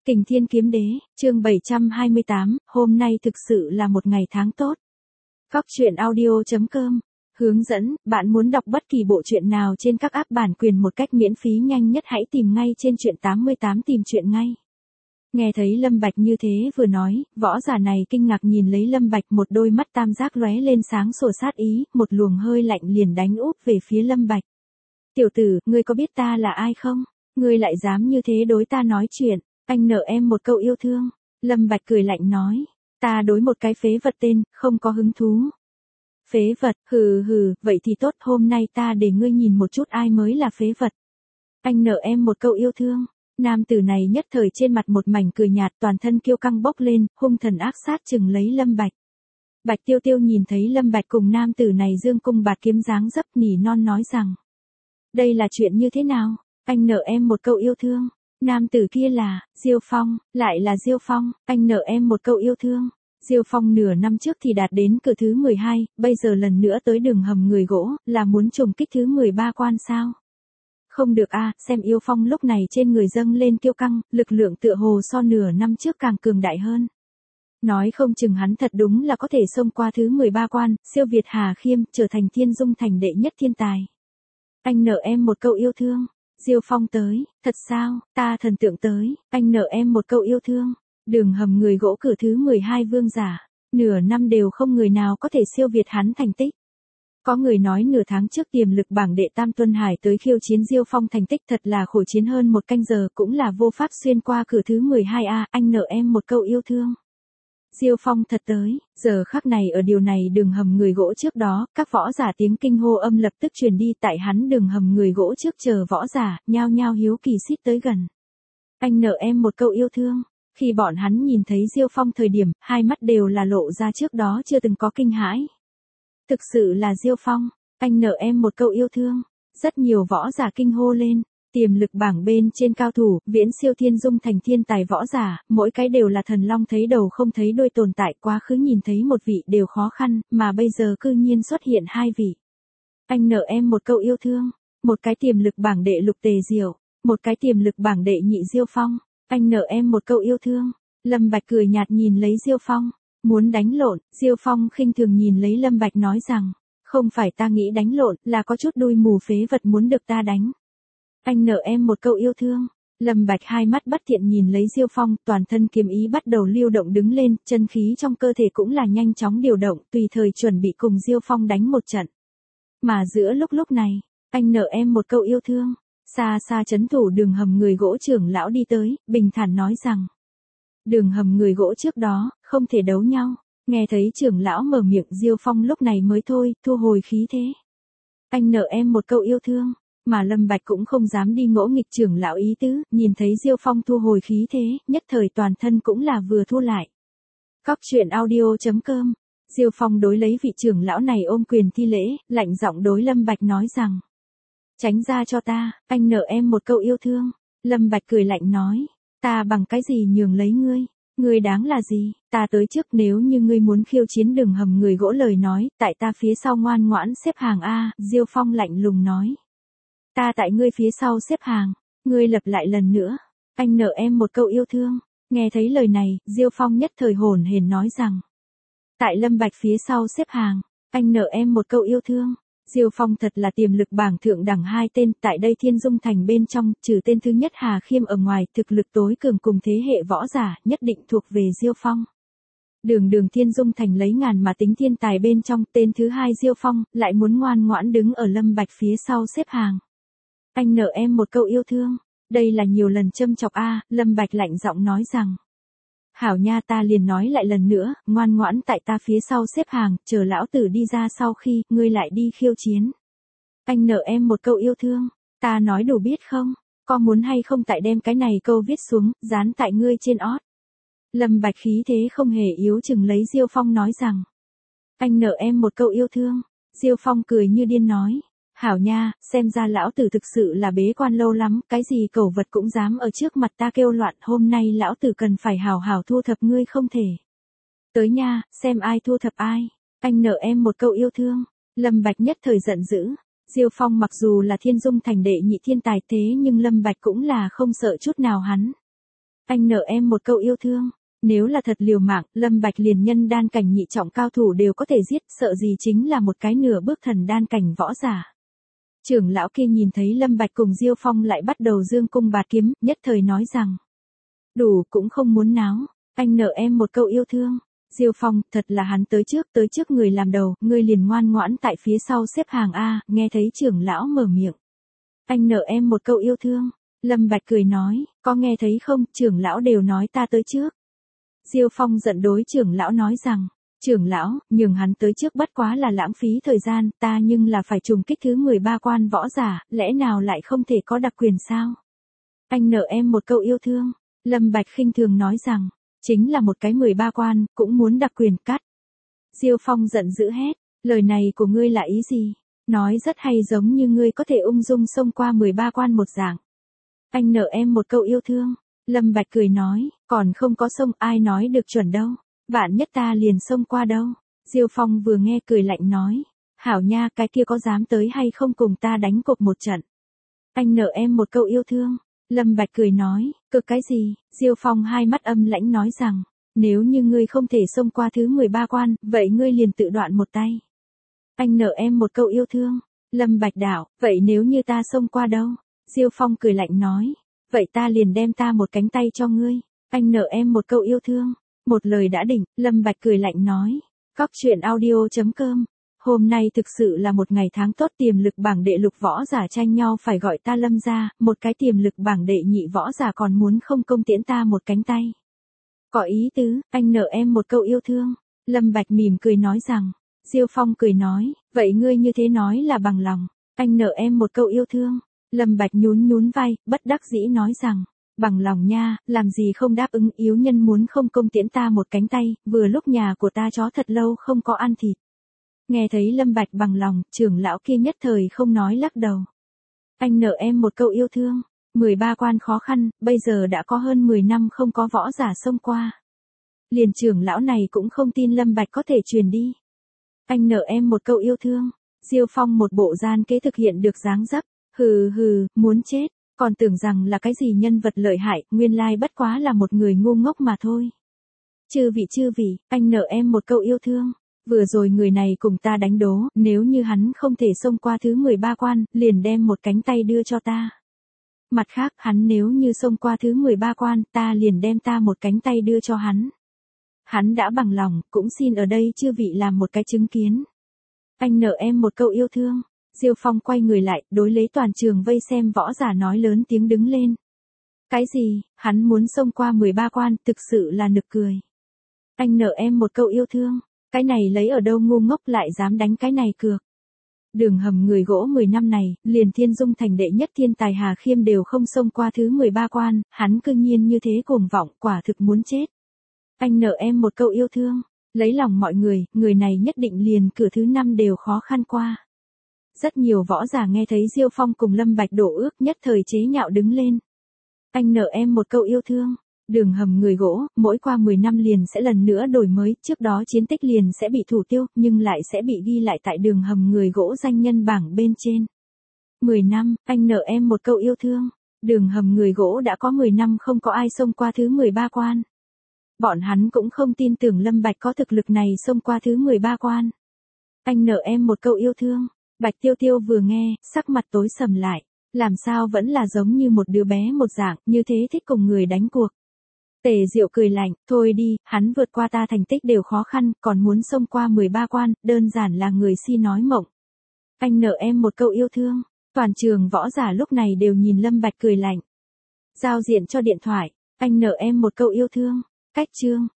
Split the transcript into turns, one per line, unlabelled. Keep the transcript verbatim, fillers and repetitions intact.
Kình Thiên Kiếm Đế, chương bảy trăm hai mươi tám, hôm nay thực sự là một ngày tháng tốt. Góc truyện audio.com hướng dẫn, bạn muốn đọc bất kỳ bộ truyện nào trên các app bản quyền một cách miễn phí nhanh nhất hãy tìm ngay trên truyện tám mươi tám tìm truyện ngay. Nghe thấy Lâm Bạch như thế vừa nói, võ giả này kinh ngạc nhìn lấy Lâm Bạch, một đôi mắt tam giác lóe lên sáng sủa sát ý, một luồng hơi lạnh liền đánh úp về phía Lâm Bạch. Tiểu tử, ngươi có biết ta là ai không? Ngươi lại dám như thế đối ta nói chuyện, anh nợ em một câu yêu thương. Lâm Bạch cười lạnh nói, ta đối một cái phế vật tên, không có hứng thú. Phế vật, hừ hừ, vậy thì tốt, hôm nay ta để ngươi nhìn một chút ai mới là phế vật. Anh nợ em một câu yêu thương. Nam tử này nhất thời trên mặt một mảnh cười nhạt, toàn thân kiêu căng bốc lên, hung thần ác sát chừng lấy Lâm Bạch. Bạch Tiêu Tiêu nhìn thấy Lâm Bạch cùng nam tử này dương cung bạt kiếm dáng dấp, nỉ non nói rằng, đây là chuyện như thế nào? Anh nợ em một câu yêu thương. Nam tử kia là Diêu Phong, lại là Diêu Phong, anh nợ em một câu yêu thương. Diêu Phong nửa năm trước thì đạt đến cửa thứ mười hai, bây giờ lần nữa tới đường hầm người gỗ, là muốn trùng kích thứ mười ba quan sao? Không được a, à, xem Yêu Phong lúc này trên người dâng lên kiêu căng, lực lượng tựa hồ so nửa năm trước càng cường đại hơn. Nói không chừng hắn thật đúng là có thể xông qua thứ mười ba quan, siêu việt Hà Khiêm, trở thành Thiên Dung thành đệ nhất thiên tài. Anh nợ em một câu yêu thương. Diêu Phong tới, thật sao, ta thần tượng tới, anh nợ em một câu yêu thương. Đường hầm người gỗ cửa thứ mười hai vương giả, nửa năm đều không người nào có thể siêu việt hắn thành tích. Có người nói nửa tháng trước tiềm lực bảng đệ Tam Tuân Hải tới khiêu chiến Diêu Phong, thành tích thật là khổ chiến hơn một canh giờ, cũng là vô pháp xuyên qua cửa thứ mười hai a, anh nợ em một câu yêu thương. Diêu Phong thật tới, giờ khắc này ở điều này đường hầm người gỗ trước đó, các võ giả tiếng kinh hô âm lập tức truyền đi, tại hắn đường hầm người gỗ trước chờ võ giả, nhao nhao hiếu kỳ xít tới gần. Anh nợ em một câu yêu thương. Khi bọn hắn nhìn thấy Diêu Phong thời điểm, hai mắt đều là lộ ra trước đó chưa từng có kinh hãi. Thực sự là Diêu Phong, anh nợ em một câu yêu thương. Rất nhiều võ giả kinh hô lên. Tiềm lực bảng bên trên cao thủ, viễn siêu Thiên Dung thành thiên tài võ giả, mỗi cái đều là thần long thấy đầu không thấy đuôi tồn tại, quá khứ nhìn thấy một vị đều khó khăn, mà bây giờ cư nhiên xuất hiện hai vị. Anh nợ em một câu yêu thương, một cái tiềm lực bảng đệ Lục Tề Diệu, một cái tiềm lực bảng đệ nhị Diêu Phong, anh nợ em một câu yêu thương. Lâm Bạch cười nhạt nhìn lấy Diêu Phong, muốn đánh lộn. Diêu Phong khinh thường nhìn lấy Lâm Bạch nói rằng, không phải ta nghĩ đánh lộn, là có chút đuôi mù phế vật muốn được ta đánh. Anh nợ em một câu yêu thương. Lâm Bạch hai mắt bất thiện nhìn lấy Diêu Phong, toàn thân kiếm ý bắt đầu lưu động đứng lên, chân khí trong cơ thể cũng là nhanh chóng điều động, tùy thời chuẩn bị cùng Diêu Phong đánh một trận. Mà giữa lúc lúc này, anh nợ em một câu yêu thương. Xa xa trấn thủ đường hầm người gỗ trưởng lão đi tới, bình thản nói rằng, đường hầm người gỗ trước đó, không thể đấu nhau. Nghe thấy trưởng lão mở miệng, Diêu Phong lúc này mới thôi, thu hồi khí thế. Anh nợ em một câu yêu thương. Mà Lâm Bạch cũng không dám đi ngỗ nghịch trưởng lão ý tứ, nhìn thấy Diêu Phong thu hồi khí thế, nhất thời toàn thân cũng là vừa thu lại. Góc truyện audio.com Diêu Phong đối lấy vị trưởng lão này ôm quyền thi lễ, lạnh giọng đối Lâm Bạch nói rằng, tránh ra cho ta, anh nợ em một câu yêu thương. Lâm Bạch cười lạnh nói, ta bằng cái gì nhường lấy ngươi, ngươi đáng là gì, ta tới trước, nếu như ngươi muốn khiêu chiến đường hầm người gỗ lời nói, tại ta phía sau ngoan ngoãn xếp hàng a. Diêu Phong lạnh lùng nói, ta tại ngươi phía sau xếp hàng. Ngươi lặp lại lần nữa, anh nợ em một câu yêu thương. Nghe thấy lời này, Diêu Phong nhất thời hồn hển nói rằng, tại Lâm Bạch phía sau xếp hàng, anh nợ em một câu yêu thương. Diêu Phong thật là tiềm lực bảng thượng đẳng hai tên, tại đây Thiên Dung thành bên trong, trừ tên thứ nhất Hà Khiêm ở ngoài, thực lực tối cường cùng thế hệ võ giả, nhất định thuộc về Diêu Phong. Đường đường Thiên Dung thành lấy ngàn mà tính thiên tài bên trong, tên thứ hai Diêu Phong, lại muốn ngoan ngoãn đứng ở Lâm Bạch phía sau xếp hàng. Anh nợ em một câu yêu thương. Đây là nhiều lần châm chọc a. Lâm Bạch lạnh giọng nói rằng, hảo nha, ta liền nói lại lần nữa, ngoan ngoãn tại ta phía sau xếp hàng, chờ lão tử đi ra sau khi, ngươi lại đi khiêu chiến. Anh nợ em một câu yêu thương. Ta nói đủ biết không? Có muốn hay không tại đem cái này câu viết xuống, dán tại ngươi trên ót. Lâm Bạch khí thế không hề yếu chừng lấy Diêu Phong nói rằng, anh nợ em một câu yêu thương. Diêu Phong cười như điên nói, hảo nha, xem ra lão tử thực sự là bế quan lâu lắm, cái gì cẩu vật cũng dám ở trước mặt ta kêu loạn, hôm nay lão tử cần phải hảo hảo thu thập ngươi không thể. Tới nha, xem ai thu thập ai. Anh nợ em một câu yêu thương. Lâm Bạch nhất thời giận dữ. Diêu Phong mặc dù là Thiên Dung thành đệ nhị thiên tài thế nhưng Lâm Bạch cũng là không sợ chút nào hắn. Anh nợ em một câu yêu thương. Nếu là thật liều mạng, Lâm Bạch liền nhân đan cảnh nhị trọng cao thủ đều có thể giết, sợ gì chính là một cái nửa bước thần đan cảnh võ giả. Trưởng lão kia nhìn thấy Lâm Bạch cùng Diêu Phong lại bắt đầu dương cung bạt kiếm, nhất thời nói rằng. Đủ, cũng không muốn náo, anh nợ em một câu yêu thương. Diêu Phong, thật là hắn tới trước, tới trước người làm đầu, ngươi liền ngoan ngoãn tại phía sau xếp hàng A, nghe thấy trưởng lão mở miệng. Anh nợ em một câu yêu thương. Lâm Bạch cười nói, có nghe thấy không, trưởng lão đều nói ta tới trước. Diêu Phong giận đối trưởng lão nói rằng, trưởng lão, nhường hắn tới trước bất quá là lãng phí thời gian, ta nhưng là phải trùng kích thứ mười ba quan võ giả, lẽ nào lại không thể có đặc quyền sao? Anh nợ em một câu yêu thương. Lâm Bạch khinh thường nói rằng, chính là một cái mười ba quan, cũng muốn đặc quyền cắt. Diêu Phong giận dữ hét, lời này của ngươi là ý gì? Nói rất hay, giống như ngươi có thể ung dung xông qua mười ba quan một dạng. Anh nợ em một câu yêu thương. Lâm Bạch cười nói, còn không có xông, ai nói được chuẩn đâu. Vạn nhất ta liền xông qua đâu. Diêu Phong vừa nghe cười lạnh nói, hảo nha, cái kia có dám tới hay không cùng ta đánh cược một trận. Anh nợ em một câu yêu thương. Lâm Bạch cười nói, cực cái gì? Diêu Phong hai mắt âm lãnh nói rằng, nếu như ngươi không thể xông qua thứ mười ba quan, vậy ngươi liền tự đoạn một tay. Anh nợ em một câu yêu thương. Lâm Bạch đảo, vậy nếu như ta xông qua đâu? Diêu Phong cười lạnh nói, vậy ta liền đem ta một cánh tay cho ngươi. Anh nợ em một câu yêu thương. Một lời đã định, Lâm Bạch cười lạnh nói, Cóc truyện audio chấm com. Hôm nay thực sự là một ngày tháng tốt, tiềm lực bảng đệ lục võ giả tranh nhau phải gọi ta Lâm ra, một cái tiềm lực bảng đệ nhị võ giả còn muốn không công tiễn ta một cánh tay. Có ý tứ, anh nợ em một câu yêu thương. Lâm Bạch mỉm cười nói rằng, Diêu Phong cười nói, vậy ngươi như thế nói là bằng lòng. Anh nợ em một câu yêu thương. Lâm Bạch nhún nhún vai, bất đắc dĩ nói rằng, bằng lòng nha, làm gì không đáp ứng, yếu nhân muốn không công tiễn ta một cánh tay, vừa lúc nhà của ta chó thật lâu không có ăn thịt. Nghe thấy Lâm Bạch bằng lòng, trưởng lão kia nhất thời không nói lắc đầu. Anh nợ em một câu yêu thương. mười ba quan khó khăn, bây giờ đã có hơn mười năm không có võ giả xông qua. Liền trưởng lão này cũng không tin Lâm Bạch có thể truyền đi. Anh nợ em một câu yêu thương. Diêu Phong một bộ gian kế thực hiện được dáng dấp. Hừ hừ, muốn chết, còn tưởng rằng là cái gì nhân vật lợi hại, nguyên lai bất quá là một người ngu ngốc mà thôi. Chư vị chư vị, anh nợ em một câu yêu thương. Vừa rồi người này cùng ta đánh đố, nếu như hắn không thể xông qua thứ mười ba quan, liền đem một cánh tay đưa cho ta. Mặt khác, hắn nếu như xông qua thứ mười ba quan, ta liền đem ta một cánh tay đưa cho hắn. Hắn đã bằng lòng, cũng xin ở đây chư vị làm một cái chứng kiến. Anh nợ em một câu yêu thương. Diêu Phong quay người lại, đối lấy toàn trường vây xem võ giả nói lớn tiếng đứng lên. Cái gì, hắn muốn xông qua mười ba quan, thực sự là nực cười. Anh nợ em một câu yêu thương. Cái này lấy ở đâu ngu ngốc lại dám đánh cái này cược. Đường hầm người gỗ mười năm này, liền Thiên Dung thành đệ nhất thiên tài Hà Khiêm đều không xông qua thứ mười ba quan, hắn cư nhiên như thế cuồng vọng, quả thực muốn chết. Anh nợ em một câu yêu thương. Lấy lòng mọi người, người này nhất định liền cửa thứ năm đều khó khăn qua. Rất nhiều võ giả nghe thấy Diêu Phong cùng Lâm Bạch đổ ước, nhất thời chế nhạo đứng lên. Anh nợ em một câu yêu thương. Đường hầm người gỗ, mỗi qua mười năm liền sẽ lần nữa đổi mới, trước đó chiến tích liền sẽ bị thủ tiêu, nhưng lại sẽ bị ghi lại tại đường hầm người gỗ danh nhân bảng bên trên. mười năm, anh nợ em một câu yêu thương. Đường hầm người gỗ đã có mười năm không có ai xông qua thứ mười ba quan. Bọn hắn cũng không tin tưởng Lâm Bạch có thực lực này xông qua thứ mười ba quan. Anh nợ em một câu yêu thương. Bạch Tiêu Tiêu vừa nghe, sắc mặt tối sầm lại. Làm sao vẫn là giống như một đứa bé một dạng, như thế thích cùng người đánh cuộc. Tề Diệu cười lạnh, thôi đi, hắn vượt qua ta thành tích đều khó khăn, còn muốn xông qua mười ba quan, đơn giản là người si nói mộng. Anh nợ em một câu yêu thương. Toàn trường võ giả lúc này đều nhìn Lâm Bạch cười lạnh. Giao diện cho điện thoại. Anh nợ em một câu yêu thương. Cách chương.